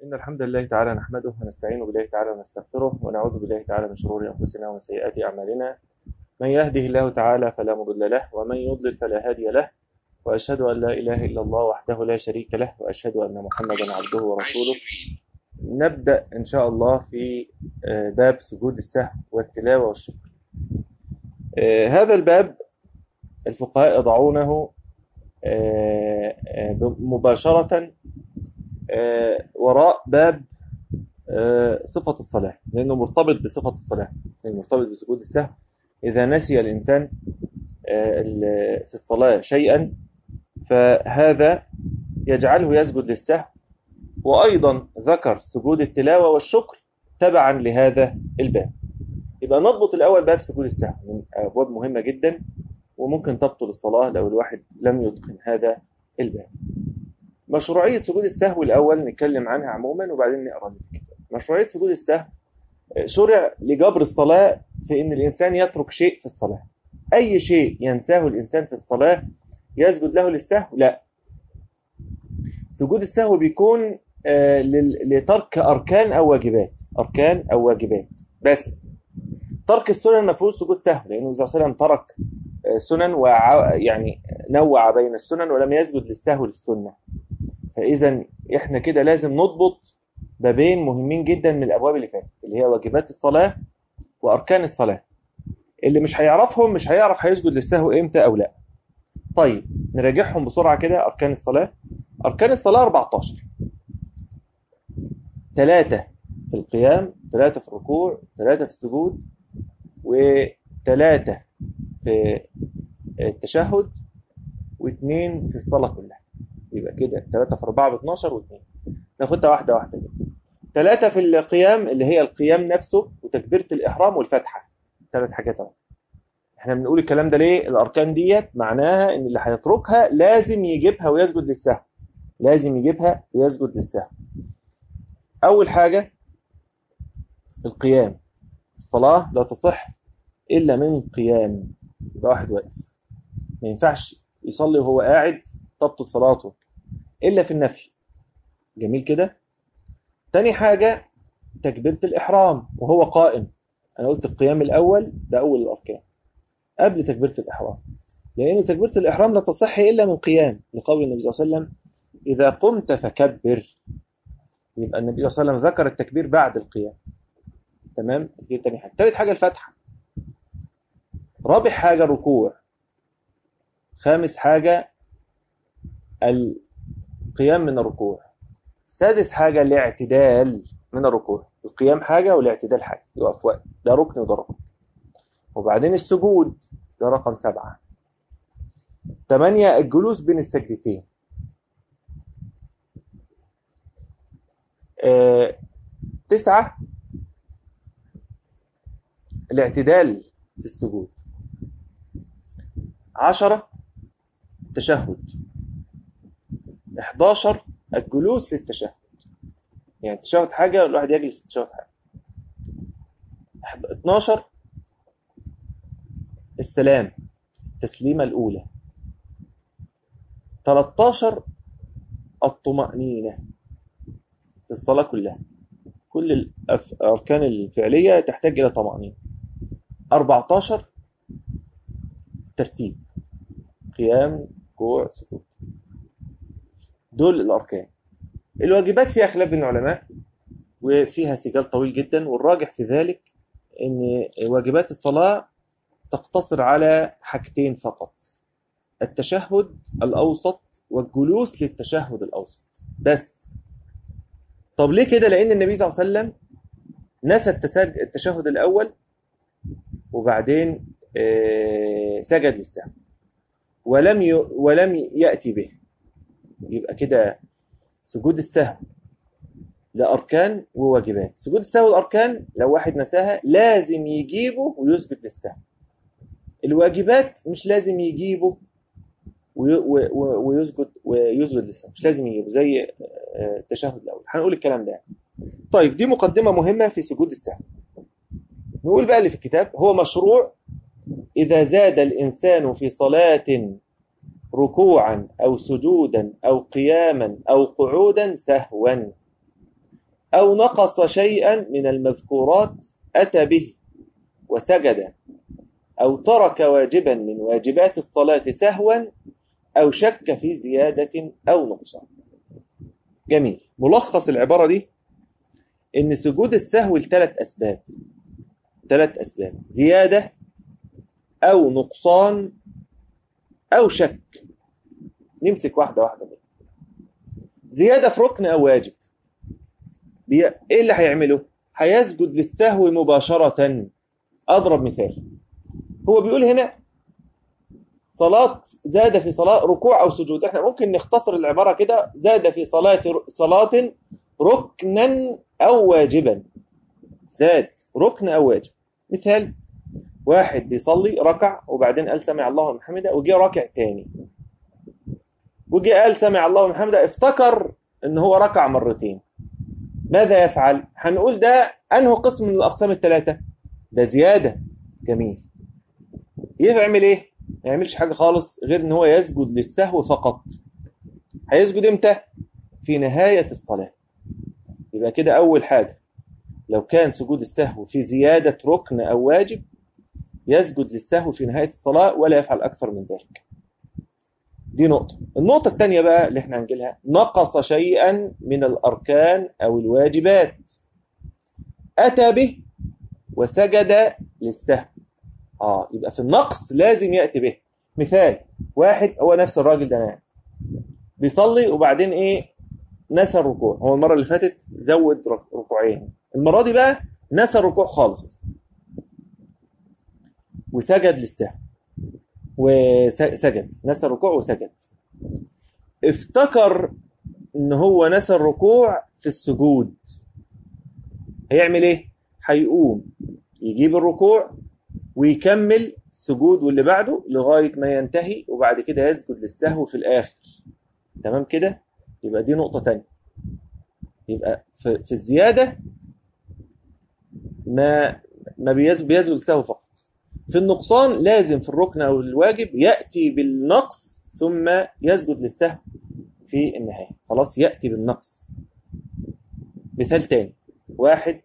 إن الحمد لله تعالى نحمده ونستعين بالله تعالى ونستغفره ونعوذ بالله تعالى من شرور أنفسنا ومن سيئات أعمالنا. من يهده الله تعالى فلا مضل له ومن يضلل فلا هادي له، وأشهد أن لا إله إلا الله وحده لا شريك له، وأشهد أن محمدا عبده ورسوله. نبدأ إن شاء الله في باب سجود السهو والتلاوة والشكر. هذا الباب الفقهاء يضعونه مباشرة وراء باب صفة الصلاة، لأنه مرتبط بصفة الصلاة، لأنه مرتبط بسجود السهو. إذا نسي الإنسان في الصلاة شيئا فهذا يجعله يسجد للسهو، وأيضا ذكر سجود التلاوة والشكر تبعا لهذا الباب. يبقى نضبط الأول باب سجود السهو، من أبواب مهمة جدا وممكن تبطل الصلاة لو الواحد لم يتقن هذا الباب. مشروعية سجود السهو الأول نتكلم عنها عموما وبعدين نقرأ في الكتاب. مشروعية سجود السهو شرع لجبر الصلاة، في أن الإنسان يترك شيء في الصلاة. أي شيء ينساه الإنسان في الصلاة يسجد له للسهو؟ لا. سجود السهو بيكون لترك أركان أو واجبات بس. ترك السنن ما فيهوش سجود سهو، لأنه صلى الله عليه وسلم ترك سنن يعني نوع بين السنن ولم يسجد للسهو للسنة. فإذا إحنا كده لازم نضبط بابين مهمين جدا من الأبواب اللي فاتت، اللي هي واجبات الصلاة وأركان الصلاة. اللي مش هيعرفهم مش هيعرف هيسجد للسهو إمتى أو لا. طيب نراجعهم بسرعة كده. أركان الصلاة 14: 3 في القيام، 3 في الركوع، 3 في السجود، و3 في التشهد، و2 في الصلاة كلها. يبقى كده 3 في 4 ب12 و2. ناخدها واحدة واحدة كده. 3 في القيام اللي هي القيام نفسه وتكبيرة الإحرام والفتحة، 3 حاجات اهو. احنا بنقول الكلام ده ليه؟ الأركان ديت معناها إن اللي هيتركها لازم يجيبها ويسجد للسهو. أول حاجة القيام. الصلاة لا تصح إلا من قيام. يبقى واحد واقف، ما ينفعش يصلي وهو قاعد، تبطل صلاته إلا في النفي. جميل كده. تاني حاجة تكبيرة الإحرام وهو قائم. أنا قلت القيام الأول ده أول الأركان قبل تكبيرة الإحرام، لأن تكبيرة الإحرام لا تصح إلا من قيام، لقول النبي صلى الله عليه وسلم إذا قمت فكبر. يبقى النبي صلى الله عليه وسلم ذكر التكبير بعد القيام. تمام. دي تاني حاجة. تالت حاجة الفتحة. رابع حاجة الركوع. خامس حاجة القيام من الركوع. سادس حاجة الاعتدال من الركوع. القيام حاجة والاعتدال حاجة، يقف وقت، ده ركن وده ركن. وبعدين السجود ده رقم 7. 8 الجلوس بين السجدتين. 9 الاعتدال في السجود. 10 التشهد. 11 الجلوس للتشهد، يعني التشهد حاجة والواحد يجلس التشهد حاجة. 12 السلام، التسليمة الأولى. 13 الطمأنينة في الصلاة كلها، كل الأركان الفعلية تحتاج إلى طمأنينة. 14 ترتيب، قيام، ركوع، سجود. دول الأركان. الواجبات فيها خلاف بين العلماء وفيها سجال طويل جدا، والراجح في ذلك أن واجبات الصلاة تقتصر على حاجتين فقط: التشهد الأوسط والجلوس للتشهد الأوسط بس. طب ليه كده؟ لأن النبي صلى الله عليه وسلم نسى التشهد الأول وبعدين سجد للسهو ولم يأتي به. يبقى كده سجود السهو لأركان وواجبات. سجود السهو الأركان لو واحد نساها لازم يجيبه ويسجد للسهو. الواجبات مش لازم يجيبه ويسجد للسهو، مش لازم يجيبه زي التشهد الأول. هنقول الكلام ده. طيب دي مقدمة مهمة في سجود السهو. نقول بقى اللي في الكتاب. هو مشروع إذا زاد الإنسان في صلاة ركوعا أو سجودا أو قياما أو قعودا سهوا. أو نقص شيئا من المذكورات أتى به وسجد، أو ترك واجبا من واجبات الصلاة سهوا، أو شك في زيادة أو نقصان. جميل. ملخص العبارة دي إن سجود السهو لثلاث أسباب. ثلاث أسباب: زيادة أو نقصان أو شك. نمسك واحدة واحدة بقى. زيادة في ركن أو واجب، إيه اللي هيعمله؟ هيسجد للسهو مباشرة. أضرب مثال. هو بيقول هنا صلاة، زاد في صلاة ركوع أو سجود. احنا ممكن نختصر العبارة كده: زاد في صلاة ركنا أو واجبا. زاد ركن أو واجب. مثال: واحد بيصلي ركع وبعدين قال سمع الله لمن حمده، وجي راكع تاني، وجي قال سمع الله لمن حمده، افتكر ان هو ركع مرتين. ماذا يفعل؟ هنقول ده انه قسم من الاقسام الثلاثه؟ ده زياده. جميل. يعمل ايه؟ ما يعملش حاجه خالص غير ان هو يسجد للسهو فقط. هيسجد امتى؟ في نهايه الصلاه. يبقى كده اول حاجه، لو كان سجود السهو في زياده ركن او واجب يسجد للسهو في نهايه الصلاه ولا يفعل اكثر من ذلك. دي نقطة. النقطة الثانية بقى اللي احنا هنجيلها: نقص شيئا من الأركان أو الواجبات أتى به وسجد للسهو. يبقى في النقص لازم يأتي به. مثال: واحد، هو نفس الراجل ده يعني بيصلي وبعدين ايه؟ نسى الركوع. هو المرة اللي فاتت زود ركوعين، المرة دي بقى نسى الركوع خالص وسجد للسهو. وسجد، نسى الركوع وسجد. افتكر ان هو نسى الركوع في السجود. هيعمل ايه؟ هيقوم يجيب الركوع ويكمل السجود واللي بعده لغاية ما ينتهي، وبعد كده يسجد للسهو في الآخر. تمام كده؟ يبقى دي نقطة تانية. يبقى في الزيادة ما بيسجد للسهو فقط. في النقصان لازم في الركن أو الواجب يأتي بالنقص ثم يسجد للسهو في النهاية. خلاص، يأتي بالنقص. مثال تاني: واحد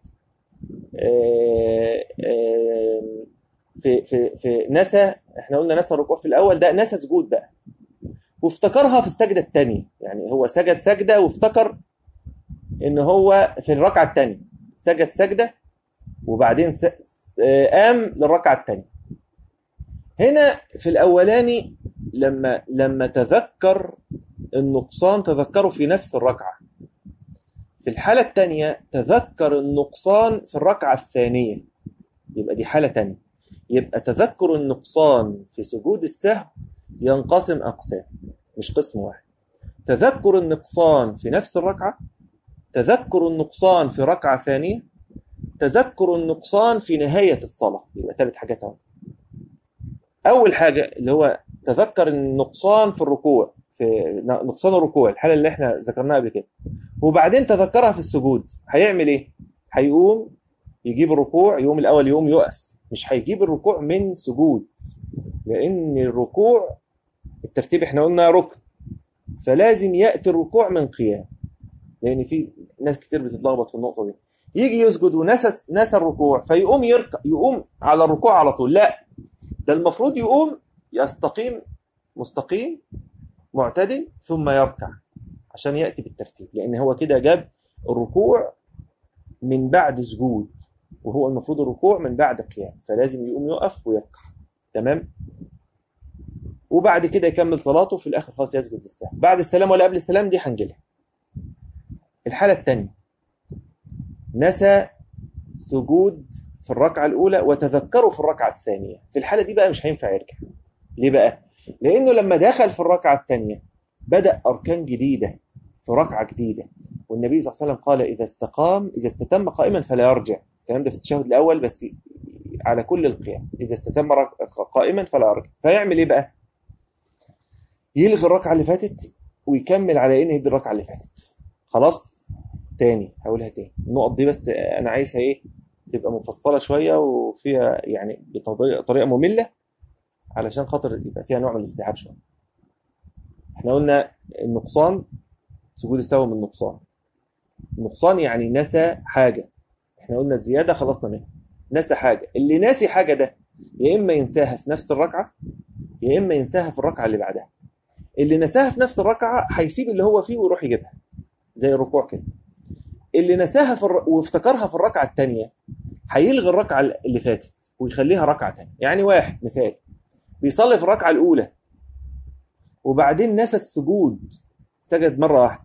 في نسى، احنا قلنا نسى الركوع في الأول، ده نسى سجود بقى وافتكرها في السجدة الثانية. يعني هو سجد سجدة وافتكر ان هو في الركعة الثانية سجد سجدة وبعدين قام للركعة الثانية. هنا في الأولاني لما تذكر النقصان تذكره في نفس الركعة. في الحالة الثانية تذكر النقصان في الركعة الثانية. يبقى دي حالة تانية. يبقى تذكر النقصان في سجود السهو ينقسم أقسام، مش قسم واحد. تذكر النقصان في نفس الركعة، تذكر النقصان في ركعة ثانية، تذكر النقصان في نهاية الصلاة. يبقى ثلاث حاجات اهو. أول حاجة اللي هو تذكر النقصان في الركوع، في نقصان الركوع، الحالة اللي احنا ذكرناها قبل كده، وبعدين تذكرها في السجود. هيعمل ايه؟ هيقوم يجيب الركوع. يوم الأول يوم يقف، مش هيجيب الركوع من سجود، لأن الركوع الترتيب احنا قلنا ركن، فلازم يأتي الركوع من قيام، لأن في ناس كتير بتتلخبط في النقطة دي. يجي يسجد ونسى الركوع فيقوم يركع، يقوم على الركوع على طول. لا، ده المفروض يقوم يستقيم مستقيم معتدل ثم يركع عشان يأتي بالترتيب، لأن هو كده جاب الركوع من بعد سجود، وهو المفروض الركوع من بعد قيام، فلازم يقوم يقف ويركع. تمام. وبعد كده يكمل صلاته، في الآخر خلاص يسجد للسهو بعد السلام ولا قبل السلام، دي هنجيلها. الحالة الثانية: نسى سجود في الركعة الأولى وتذكره في الركعة الثانية. في الحالة دي بقى مش هينفع يرجع. ليه بقى؟ لأنه لما دخل في الركعة الثانية بدأ أركان جديدة في ركعة جديدة، والنبي صلى الله عليه وسلم قال: إذا استتم قائما فلا يرجع. الكلام ده في التشهد الأول بس على كل القيام. إذا استتم قائما فلا يرجع. فيعمل إيه بقى؟ يلغي الركعة اللي فاتت ويكمل على إنه يدي الركعة اللي فاتت. خلاص. تاني هقولها تاني، النقط دي بس أنا عايزها إيه؟ تبقى مفصلة شوية وفيها يعني بطريقة مملة علشان خاطر يبقى فيها نوع من الاستيعاب شوية. احنا قلنا النقصان، سجود السهو من النقصان. النقصان يعني نسى حاجة. احنا قلنا الزيادة خلصنا منها. نسى حاجة، اللي ناسي حاجة ده يا إما ينساها في نفس الركعة يا إما ينساها في الركعة اللي بعدها. اللي نساها في نفس الركعة هيسيب اللي هو فيه ويروح يجيبها زي الركوع كده. اللي نساها وافتكرها في الركعة التانية هيلغي الركعة اللي فاتت ويخليها ركعة تانية. يعني واحد مثال بيصلي في الركعة الأولى وبعدين نسى السجود، سجد مرة واحدة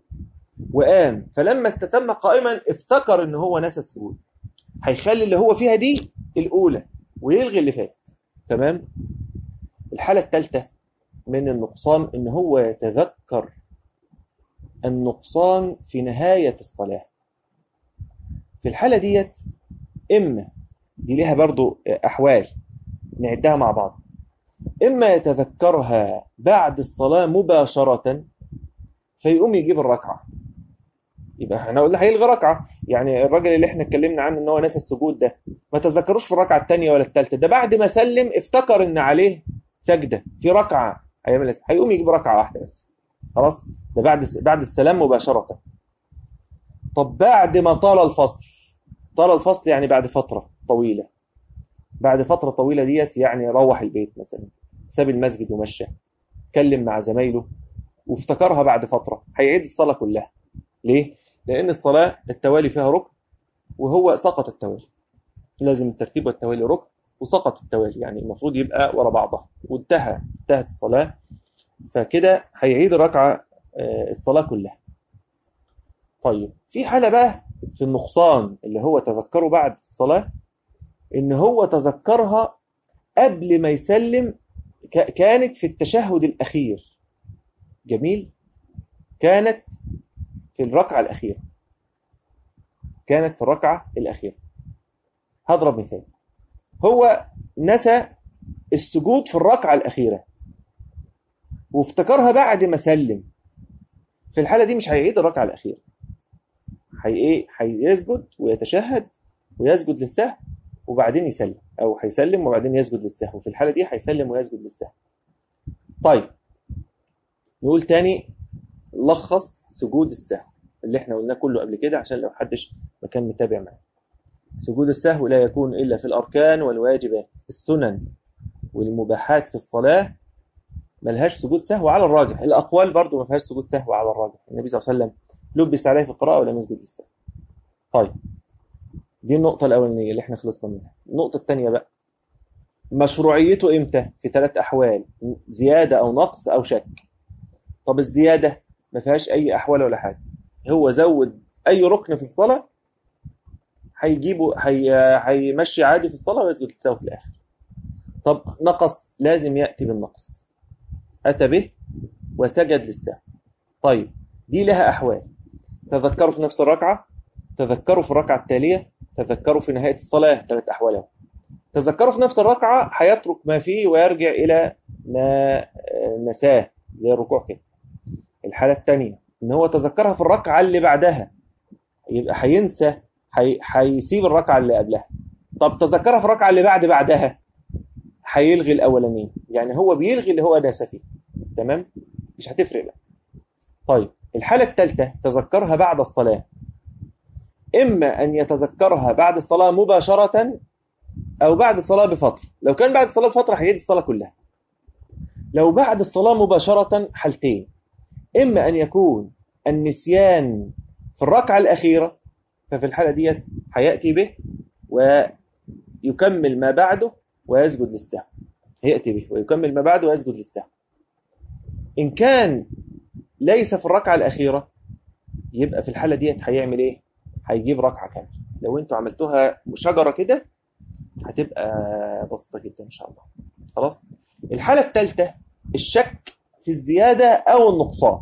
وقام، فلما استتم قائما افتكر ان هو نسى السجود، هيخلي اللي هو فيها دي الأولى ويلغي اللي فاتت. تمام. الحالة الثالثة من النقصان ان هو يتذكر النقصان في نهاية الصلاة. في الحالة ديت إما دي ليها برضو أحوال نعدها مع بعض. إما يتذكرها بعد الصلاة مباشرة فيقوم يجيب الركعة، يبقى احنا قلنا هيلغي ركعة. يعني الراجل اللي احنا اتكلمنا عنه ان هو نسى السجود ده ما تذكروش في الركعة الثانية ولا الثالثة، ده بعد ما سلم افتكر ان عليه سجدة في ركعة هيعمل هيقوم يجيب ركعة واحدة بس. خلاص، ده بعد السلام مباشرة. طب بعد ما طال الفصل، طال الفصل يعني بعد فترة طويلة، بعد فترة طويلة ديت يعني روح البيت مثلا، ساب المسجد ومشى، اتكلم مع زمايله وافتكرها بعد فترة، هيعيد الصلاة كلها. ليه؟ لأن الصلاة التوالي فيها ركن وهو سقط التوالي، لازم الترتيب والتوالي ركن وسقط التوالي، يعني المفروض يبقى ورا بعضها انتهت الصلاة، فكده هيعيد الركعة الصلاة كلها. طيب في حالة بقى في النقصان اللي هو تذكره بعد الصلاة، إن هو تذكرها قبل ما يسلم، كانت في التشهد الأخير. جميل، كانت في الركعة الأخيرة، كانت في الركعة الأخيرة. هضرب مثال، هو نسى السجود في الركعة الأخيرة وافتكرها بعد ما سلم، في الحالة دي مش هيعيد الركعة الأخيرة، هيسجد ويتشهد ويسجد للسهو وبعدين يسلم، أو هيسلم وبعدين يسجد للسهو، في الحالة دي هيسلم ويسجد للسهو. طيب نقول تاني لخص سجود السهو اللي احنا قلناه كله قبل كده عشان لو حدش ما كان متابع معانا. سجود السهو لا يكون إلا في الأركان والواجبات، السنن والمباحات في الصلاة ملهاش سجود سهو على الراجح. الأقوال برضو ما فيهاش سجود سهو على الراجح، النبي صلى الله عليه وسلم لبس عليه في القراءة ولم يسجد للسهو. طيب دي النقطة الأولانية اللي احنا خلصنا منها. النقطة الثانية بقى مشروعيته إمتى؟ في 3 أحوال: زيادة أو نقص أو شك. طب الزيادة ما فيهاش أي أحوال ولا حاجة، هو زود أي ركن في الصلاة هيجيبه، هيمشي عادي في الصلاة ويسجد للسهو في الآخر. طب نقص لازم يأتي بالنقص، أتى به وسجد للسهو. طيب دي لها أحوال: تذكروا في نفس الركعة، تذكروا في الركعة التالية، تذكروا في نهاية الصلاة. 3 أحوال. تذكروا في نفس الركعة هيترك ما فيه ويرجع إلى ما نساه زي الركوع كده. الحالة الثانية إن هو تذكرها في الركعة اللي بعدها، يبقى هينسى، هيسيب الركعة اللي قبلها. طب تذكرها في الركعة اللي بعدها، هيلغي الأولانيين، يعني هو بيلغي اللي هو ناسى فيه. تمام، مش هتفرق بقى. طيب الحالة الثالثة تذكرها بعد الصلاة، إما أن يتذكرها بعد الصلاة مباشرة أو بعد الصلاة بفترة. لو كان بعد الصلاة بفترة هيعيد الصلاة كلها. لو بعد الصلاة مباشرة حالتين: إما أن يكون النسيان في الركعة الأخيرة، ففي الحالة ديت هيأتي به ويكمل ما بعده ويسجد للسهو، هيأتي به ويكمل ما بعده ويسجد للسهو. إن كان ليس في الركعة الأخيرة يبقى في الحالة ديت هيعمل إيه؟ هيجيب ركعة كاملة. لو أنتوا عملتوها شجرة كده هتبقى بسيطة جدا إن شاء الله. خلاص. الحالة الثالثة الشك في الزيادة أو النقصان.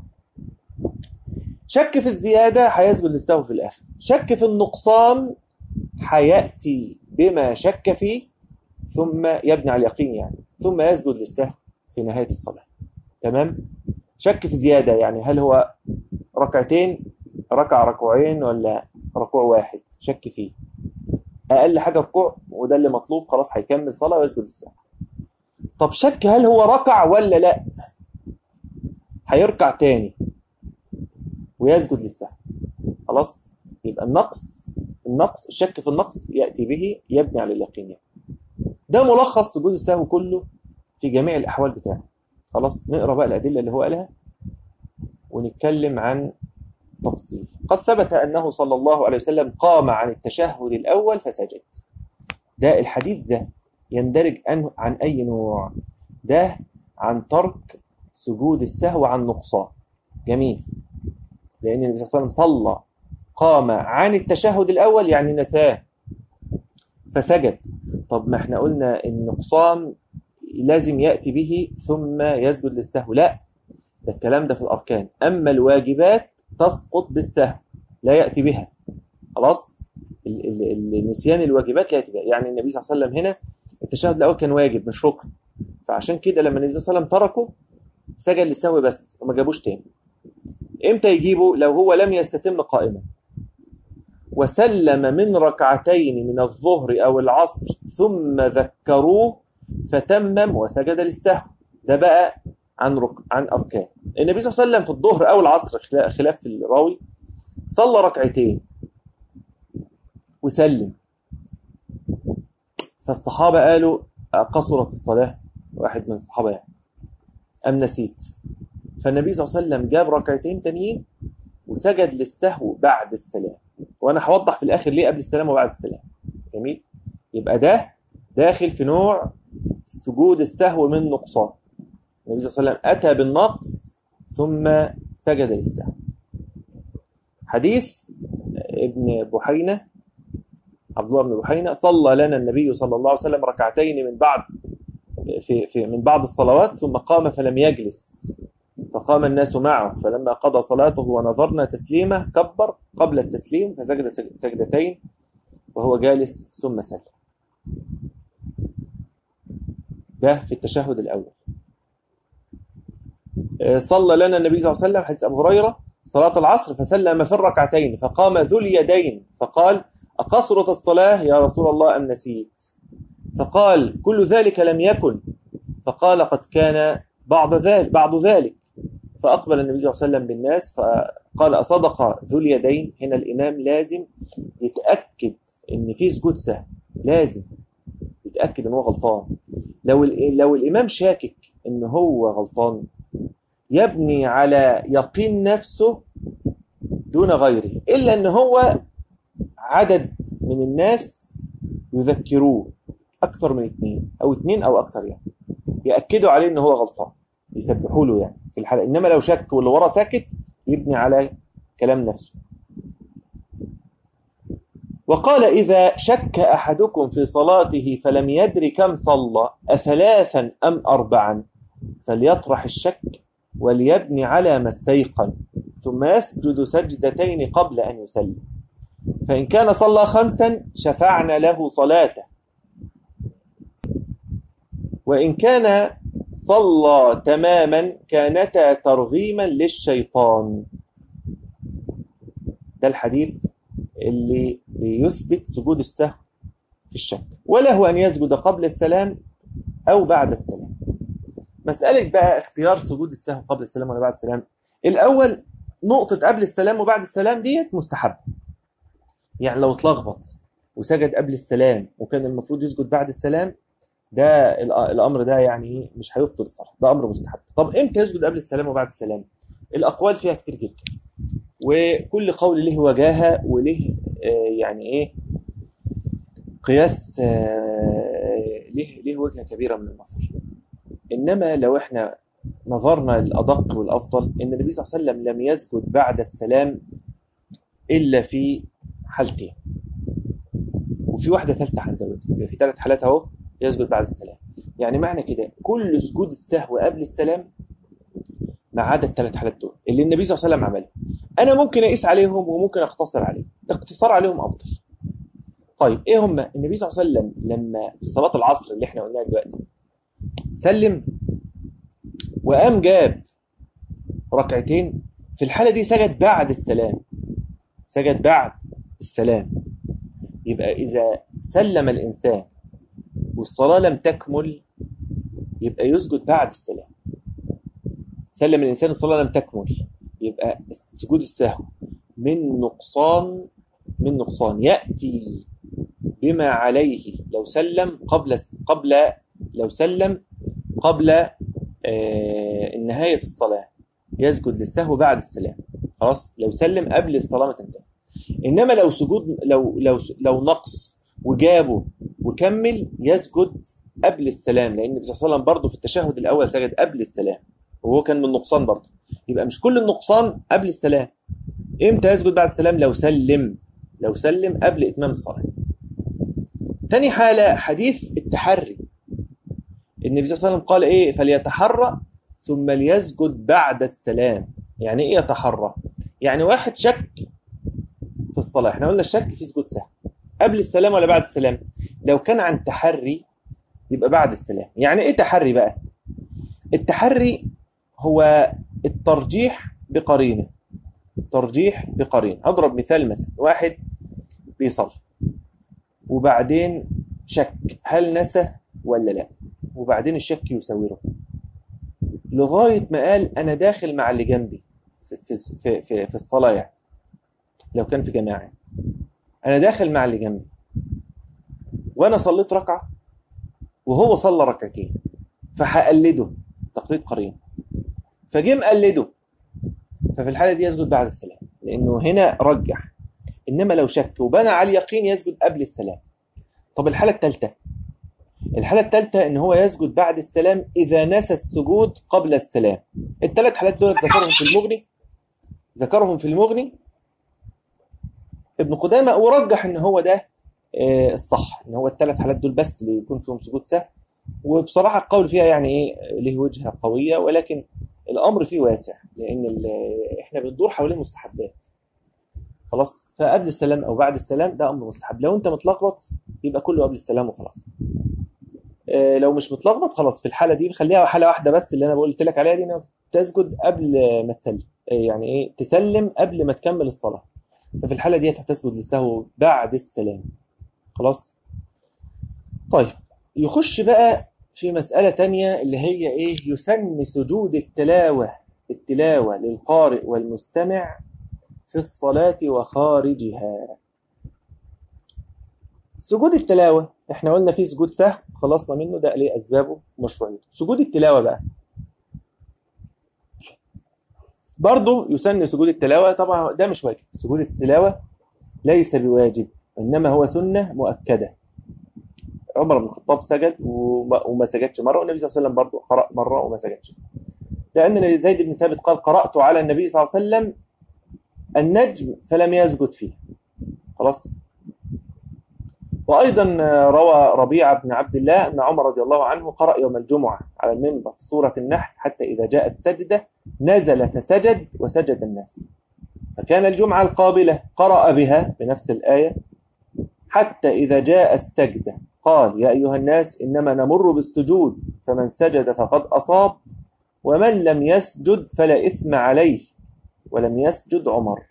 شك في الزيادة هيسجد للسهو في الآخر، شك في النقصان هيأتي بما شك فيه ثم يبني على اليقين، يعني ثم يسجد للسهو في نهاية الصلاة. تمام. شك في زيادة يعني هل هو ركعتين، ركعين، ولا ركوع واحد، شك فيه. أقل حاجة ركوع وده اللي مطلوب، خلاص هيكمل صلاة ويسجد للسهو. طب شك هل هو ركع ولا لا، هيركع تاني ويسجد للسهو. خلاص. يبقى النقص الشك في النقص يأتي به يبني على اليقين. ده ملخص سجود السهو كله في جميع الأحوال بتاعه. خلاص، نقرأ بقى الأدلة اللي هو قالها ونتكلم عن تفصيل. قد ثبت أنه صلى الله عليه وسلم قام عن التشهد الأول فسجد. ده الحديث ده يندرج عن أي نوع؟ ده عن ترك سجود السهو عن نقصان. جميل. لأن النبي صلى الله عليه وسلم صلى قام عن التشهد الأول يعني نساه فسجد. طب ما احنا قلنا النقصان لازم يأتي به ثم يسجد للسهو. لا، ده الكلام ده في الأركان. أما الواجبات تسقط بالسهو لا يأتي بها. خلاص، النسيان الواجبات لا يأتي بها. يعني النبي صلى الله عليه وسلم هنا التشهد الأول كان واجب مش ركن، فعشان كده لما النبي صلى الله عليه وسلم تركه سجد للسهو بس وما جابوش تاني. امتى يجيبه؟ لو هو لم يستتم قائما وسلم من ركعتين من الظهر أو العصر ثم ذكروه فتمم وسجد للسهو. ده بقى عن أركان. النبي صلى الله عليه وسلم في الظهر أو العصر خلاف في الراوي صلى ركعتين وسلم، فالصحابة قالوا قصرت الصلاة، واحد من الصحابة يعني، أم نسيت؟ فالنبي صلى الله عليه وسلم جاب ركعتين تانيين وسجد للسهو بعد السلام. وأنا هوضح في الآخر ليه قبل السلام وبعد السلام. جميل. يبقى ده داخل في نوع سجود السهو من نقصان. النبي صلى الله عليه وسلم أتى بالنقص ثم سجد للسهو. حديث ابن بحينة، عبد الله بن بحينة، صلى لنا النبي صلى الله عليه وسلم ركعتين من بعض الصلوات ثم قام فلم يجلس فقام الناس معه، فلما قضى صلاته ونظرنا تسليمه كبر قبل التسليم فسجد سجدتين وهو جالس ثم سلم. ده في التشهد الأول. صلى لنا النبي صلى الله عليه وسلم حديث أبو هريرة صلاة العصر فسلم في الركعتين فقام ذو اليدين فقال أقصرت الصلاة يا رسول الله أم نسيت؟ فقال كل ذلك لم يكن. فقال قد كان بعض ذلك. فأقبل النبي صلى الله عليه وسلم بالناس فقال أصدق ذو اليدين؟ هنا الإمام لازم يتأكد إن في سجود سهو، لازم يتأكد إن هو غلطان. لو الإمام شاكك إن هو غلطان يبني على يقين نفسه دون غيره، إلا إن هو عدد من الناس يذكروه أكثر من اثنين أو أكثر، يعني يأكدوا عليه إن هو غلطان، يسبحوا له يعني في الحلقة. إنما لو شك واللي ورا ساكت يبني على كلام نفسه. وقال إذا شك أحدكم في صلاته فلم يدر كم صلى أثلاثا أم أربعا فليطرح الشك وليبني على ما استيقن ثم يسجد سجدتين قبل أن يسلم، فإن كان صلى 5 شفعنا له صلاته، وإن كان صلى تماما كانتا ترغيما للشيطان. ده الحديث اللي بيثبت سجود السهو في الشك، وله أن يسجد قبل السلام أو بعد السلام. مسألة بقى اختيار سجود السهو قبل السلام ولا بعد السلام، الأول نقطة قبل السلام وبعد السلام ديت مستحب. يعني لو اتلخبط وسجد قبل السلام وكان المفروض يسجد بعد السلام، ده الأمر ده يعني مش هيبطل الصلاة، ده أمر مستحب. طب إمتى يسجد قبل السلام وبعد السلام؟ الأقوال فيها كتير جدا، وكل قول له وجاهة وله يعني إيه قياس، له وجهة كبيرة من النظر. إنما لو إحنا نظرنا الأدق والأفضل إن النبي صلى الله عليه وسلم لم يسجد بعد السلام إلا في حالتين، وفي واحدة ثالثة هنزودها، في 3 حالات أهو يسجد بعد السلام. يعني معنى كده كل سجود السهو قبل السلام ما عدا ال3 حالات دول اللي النبي صلى الله عليه وسلم عملها. أنا ممكن أقيس عليهم وممكن أقتصر عليهم، الاقتصار عليهم أفضل. طيب إيه هم؟ النبي صلى الله عليه وسلم لما في صلاة العصر اللي إحنا قلناها دلوقتي سلم وقام جاب ركعتين، في الحالة دي سجد بعد السلام، سجد بعد السلام. يبقى إذا سلم الإنسان والصلاة لم تكمل يبقى يسجد بعد السلام. سلم الإنسان والصلاة لم تكمل يبقى السجود السهو من نقصان يأتي بما عليه لو سلم قبل نهاية الصلاة، يسجد للسهو بعد السلام. خلاص، لو سلم قبل الصلاة ما تنتهي. إنما لو سجود لو نقص وجابه وكمل، يسجد قبل السلام، لأن النبي صلى الله عليه وسلم برضه في التشهد الأول سجد قبل السلام، وهو كان من النقصان برضه. يبقى مش كل النقصان قبل السلام. إمتى يسجد بعد السلام؟ لو سلم قبل إتمام الصلاة. تاني حالة حديث التحري. النبي صلى الله عليه وسلم قال إيه؟ فليتحرى ثم ليسجد بعد السلام. يعني إيه يتحرى؟ يعني واحد شك في الصلاة. احنا قلنا الشك في سجود سهو قبل السلام ولا بعد السلام. لو كان عن تحري يبقى بعد السلام. يعني ايه تحري بقى؟ التحري هو الترجيح بقرينه. اضرب مثال. مثلا واحد بيصلي وبعدين شك هل نسى ولا لا، وبعدين الشك يساوره لغاية ما قال انا داخل مع اللي جنبي في الصلاة. يعني لو كان في جماعة، انا داخل مع اللي جنبي وانا صليت ركعة وهو صلى ركعتين، فهقلده تقليد قرين، فجه مقلده، ففي الحالة دي يسجد بعد السلام لأنه هنا رجح. إنما لو شك وبنى على اليقين يسجد قبل السلام. طب الحالة الثالثة إن هو يسجد بعد السلام إذا نسى السجود قبل السلام. الثلاث حالات دول ذكرهم في المغني ابن قدامة، ورجح إن هو ده الصح، إن هو الثلاث حالات دول بس اللي يكون فيهم سجود سهو. وبصراحة القول فيها يعني إيه له وجهة قوية، ولكن الأمر فيه واسع، لأن إحنا بندور حوالين مستحبات. خلاص، فقبل السلام أو بعد السلام ده أمر مستحب. لو أنت متلخبط يبقى كله قبل السلام وخلاص. لو مش متلخبط خلاص، في الحالة دي خليها حالة واحدة بس اللي أنا قلت لك عليها دي، إنك تسجد قبل ما تسلم. يعني إيه تسلم قبل ما تكمل الصلاة، ففي الحالة دي هتسجد للسهو بعد السلام. خلاص. طيب، يخش بقى في مسألة تانية اللي هي إيه؟ يسن سجود التلاوة للقارئ والمستمع في الصلاة وخارجها. سجود التلاوة احنا قلنا فيه سجود سهو خلصنا منه، ده ليه أسبابه ومشروعيته. سجود التلاوة بقى برضه يسن سجود التلاوة. طبعا ده مش واجب، سجود التلاوة ليس بواجب، إنما هو سنة مؤكدة. عمر بن الخطاب سجد وما سجدش مرة، والنبي صلى الله عليه وسلم برضه قرأ مرة وما سجدش، لأن زيد بن ثابت قال قرأت على النبي صلى الله عليه وسلم النجم فلم يسجد فيه. خلاص. وأيضا روى ربيعة بن عبد الله أن عمر رضي الله عنه قرأ يوم الجمعة على المنبر سورة النحل حتى إذا جاء السجدة نزل فسجد وسجد الناس، فكان الجمعة القابلة قرأ بها بنفس الآية حتى إذا جاء السجدة قال يا أيها الناس إنما نمر بالسجود فمن سجد فقد أصاب ومن لم يسجد فلا إثم عليه ولم يسجد عمر.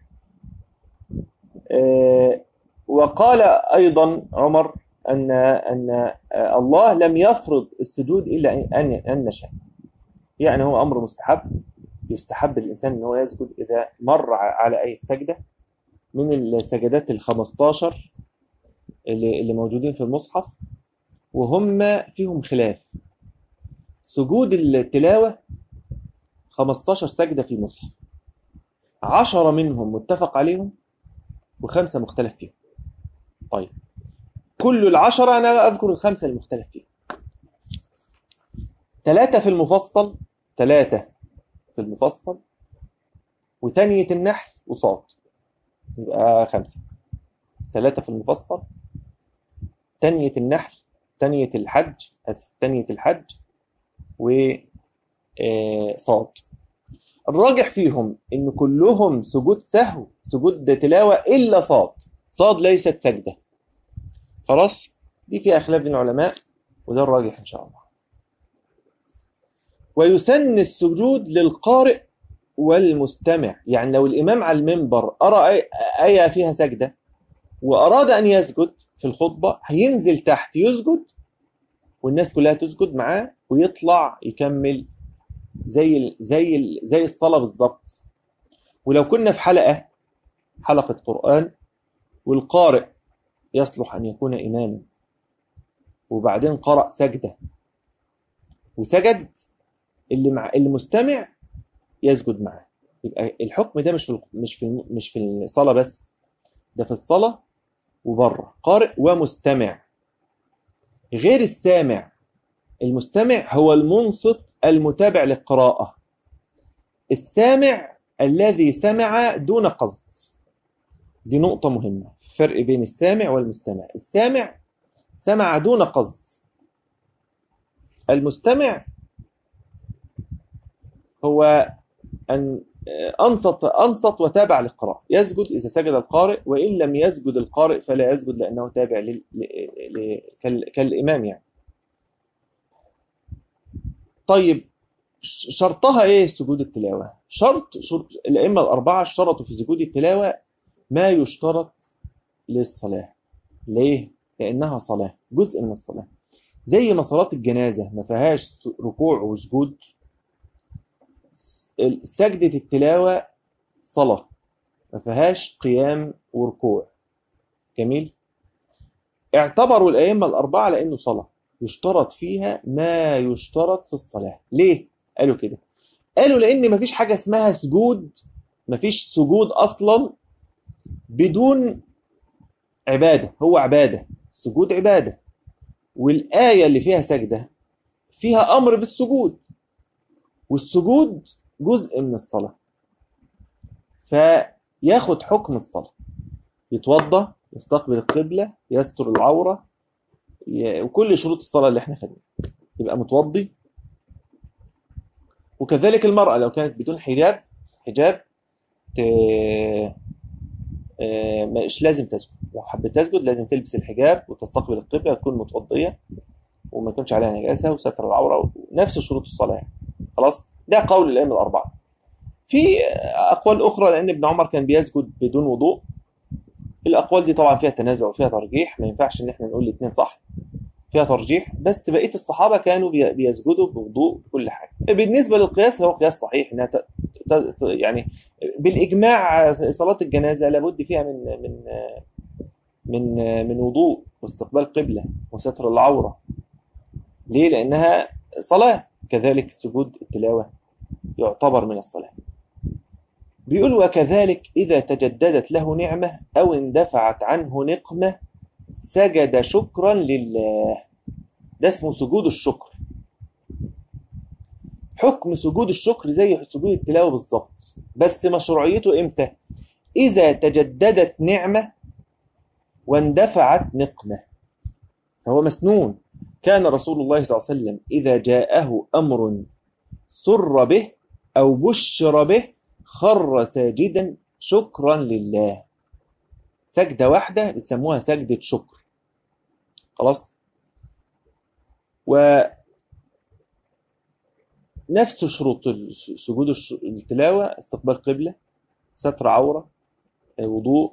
وقال أيضا عمر أن الله لم يفرض السجود إلا أن نشاء. يعني هو أمر مستحب، يستحب الإنسان أنه يسجد إذا مر على أي سجدة من السجدات 15 اللي موجودين في المصحف، وهم فيهم خلاف. سجود التلاوة 15 سجدة في المصحف، 10 منهم متفق عليهم و5 مختلف فيهم. طيب، كل 10 أنا أذكر ال5 المختلف فيهم. 3 في المفصل وتانية النحل وصاد، يبقى 5. 3 في المفصل، تانية النحل، تانية الحج وصاد. الراجح فيهم إن كلهم سجود سهو، سجود تلاوة إلا صاد ليست سجدة. خلاص، دي فيها خلاف بين العلماء وده الراجح إن شاء الله. ويسن السجود للقارئ والمستمع. يعني لو الإمام على المنبر أرى آية فيها سجدة وأراد أن يسجد في الخطبة، هينزل تحت يسجد والناس كلها تسجد معاه ويطلع يكمل زي الصلاة بالظبط. ولو كنا في حلقة حلقة قرآن، والقارئ يصلح أن يكون إماما، وبعدين قرأ سجدة وسجد، اللي مستمع يسجد معه. يبقى الحكم ده مش في الصلاة بس، ده في الصلاة وبره، قارئ ومستمع. غير السامع، المستمع هو المنصت المتابع للقراءة، السامع الذي سمع دون قصد. دي نقطة مهمة، فرق بين السامع والمستمع. السامع سمع دون قصد، المستمع هو أن أنصت وتابع للقراءة، يسجد إذا سجد القارئ، وإن لم يسجد القارئ فلا يسجد لأنه تابع كالإمام يعني. طيب شرطها إيه سجود التلاوة؟ شرط الأئمة الأربعة اشترطوا في سجود التلاوة ما يشترط للصلاة. ليه؟ لأنها صلاة، جزء من الصلاة. زي ما صلاة الجنازة ما فيهاش ركوع وسجود، سجدة التلاوة صلاة ما فيهاش قيام وركوع. جميل. اعتبروا الأئمة الأربعة لأنه صلاة يشترط فيها ما يشترط في الصلاة. ليه قالوا كده؟ قالوا لأن ما فيش حاجة اسمها سجود، ما فيش سجود أصلا بدون عبادة. هو عبادة، سجود عبادة، والآية اللي فيها سجدة فيها أمر بالسجود، والسجود جزء من الصلاة، فياخد حكم الصلاة. يتوضأ، يستقبل القبلة، يستر العورة، وكل شروط الصلاة اللي احنا خدناها. يبقى متوضي. وكذلك المرأة لو كانت بدون حجاب مش لازم تسجد. لو حبت تسجد لازم تلبس الحجاب وتستقبل القبلة وتكون متوضية وما يكونش عليها نجاسة وستر العورة، نفس شروط الصلاة. خلاص، ده قول الأئمة الأربعة. في أقوال أخرى، لأن ابن عمر كان بيسجد بدون وضوء. الأقوال دي طبعا فيها تنازع وفيها ترجيح، ما ينفعش إن احنا نقول الاثنين صح، فيها ترجيح. بس بقية الصحابة كانوا بيسجدوا بوضوء بكل حاجة. بالنسبة للقياس هو قياس صحيح، إنها يعني بالإجماع صلاة الجنازة لابد فيها من وضوء واستقبال قبلة وستر العورة. ليه؟ لأنها صلاة. كذلك سجود التلاوة يعتبر من الصلاة. بيقول وكذلك إذا تجددت له نعمة أو اندفعت عنه نقمة سجد شكرا لله. ده اسمه سجود الشكر. حكم سجود الشكر زي سجود التلاوة بالظبط، بس مشروعيته إمتى؟ إذا تجددت نعمة واندفعت نقمة، فهو مسنون. كان رسول الله صلى الله عليه وسلم إذا جاءه أمر سر به أو بشر به خر ساجدا شكرا لله. سجدة واحدة بيسموها سجدة شكر. خلاص. ونفس شروط سجود التلاوة: استقبال قبلة، ستر عورة، وضوء،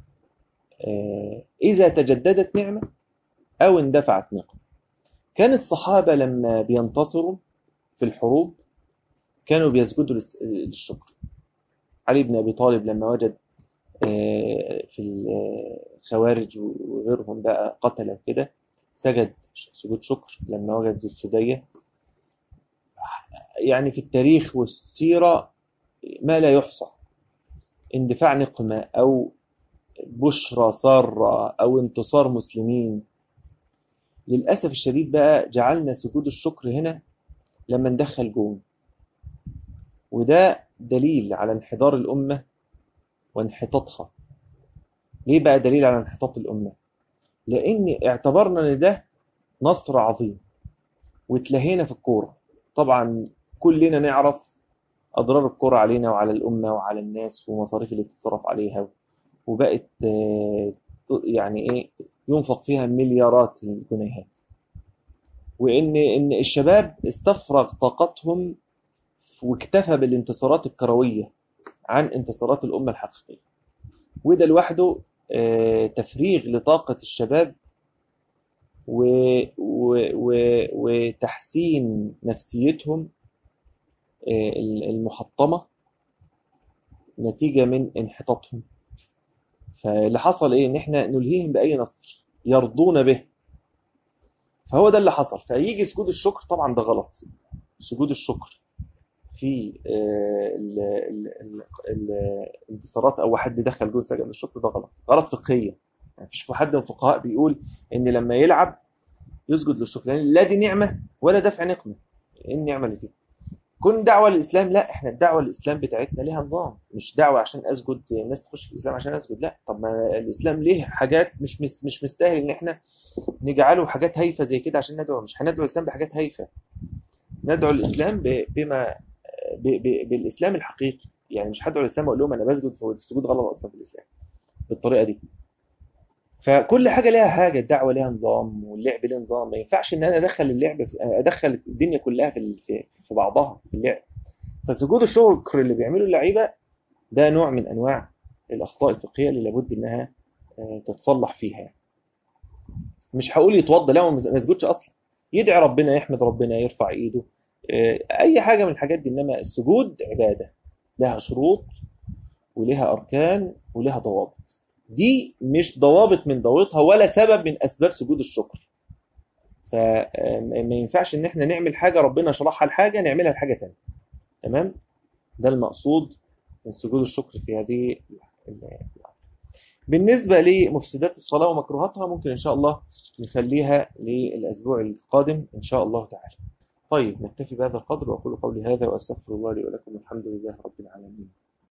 إذا تجددت نعمة أو اندفعت نقمة. كان الصحابة لما بينتصروا في الحروب كانوا بيسجدوا للشكر. علي بن أبي طالب لما وجد في الخوارج وغيرهم بقى قتل كده سجد سجود شكر. لما وجد السدية، يعني في التاريخ والسيرة ما لا يحصى، اندفاع نقمة أو بشرى سارة أو انتصار مسلمين. للأسف الشديد بقى جعلنا سجود الشكر هنا لما ندخل جون، وده دليل على انحدار الأمة وانحطاطها. ليه بقى دليل على انحطاط الأمة؟ لأن اعتبرنا ان ده نصر عظيم واتلهينا في الكورة. طبعا كلنا نعرف أضرار الكورة علينا وعلى الأمة وعلى الناس ومصاريف اللي بتتصرف عليها، وبقت يعني إيه ينفق فيها مليارات الجنيهات، وإن الشباب استفرغ طاقتهم واكتفى بالانتصارات الكروية عن انتصارات الأمة الحقيقية. وده لوحده تفريغ لطاقة الشباب وتحسين نفسيتهم المحطمة نتيجة من انحطاطهم. فاللي حصل ايه؟ ان احنا نلهيهم باي نصر يرضون به. فهو ده اللي حصل. فيجي سجود الشكر، طبعا ده غلط. سجود الشكر في الانتصارات، او حد دخل جول سجد الشكر، ده غلط، غلط فقهيا. يعني مفيش حد من الفقهاء بيقول ان لما يلعب يسجد للشكر، لان لا دي نعمه ولا دفع نقمه. ايه النعمه اللي فيها؟ كون دعوه للاسلام، لا، احنا الدعوه للاسلام بتاعتنا ليها نظام. مش دعوه عشان اسجد الناس تخش في الاسلام عشان اسجد، لا. طب ما الاسلام ليه حاجات مش مستاهل ان احنا نجعله حاجات هايفه زي كده عشان ندعو. مش هندعو الاسلام بحاجات هايفه، ندعو الاسلام بما بالاسلام الحقيقي. يعني مش هدعو الاسلام واقول لهم انا بسجد، فهو السجود غلط اصلا في الاسلام بالطريقه دي. فكل حاجه ليها حاجه، الدعوه ليها نظام واللعب ليه نظام. ما ينفعش ان انا ادخل اللعب ادخل الدنيا كلها في بعضها في اللعب. فسجود الشكر اللي بيعمله اللعيبه ده نوع من انواع الاخطاء الفقهيه اللي لابد انها تتصلح فيها. مش هقول يتوضى، لا، ما يسجدش اصلا، يدعي ربنا، يحمد ربنا، يرفع ايده، اي حاجه من الحاجات دي. انما السجود عباده لها شروط ولها اركان ولها ضوابط. دي مش ضوابط من ضوابطها ولا سبب من اسباب سجود الشكر. فما ينفعش ان احنا نعمل حاجه ربنا شرحها لحاجه نعملها لحاجه ثانيه. تمام؟ ده المقصود من سجود الشكر في هذه ال- بالنسبة لمفسدات الصلاة ومكروهاتها ممكن إن شاء الله نخليها للأسبوع القادم إن شاء الله تعالى. طيب، نكتفي بهذا القدر، وأقول قولي هذا وأستغفر الله لي ولكم، والحمد لله رب العالمين.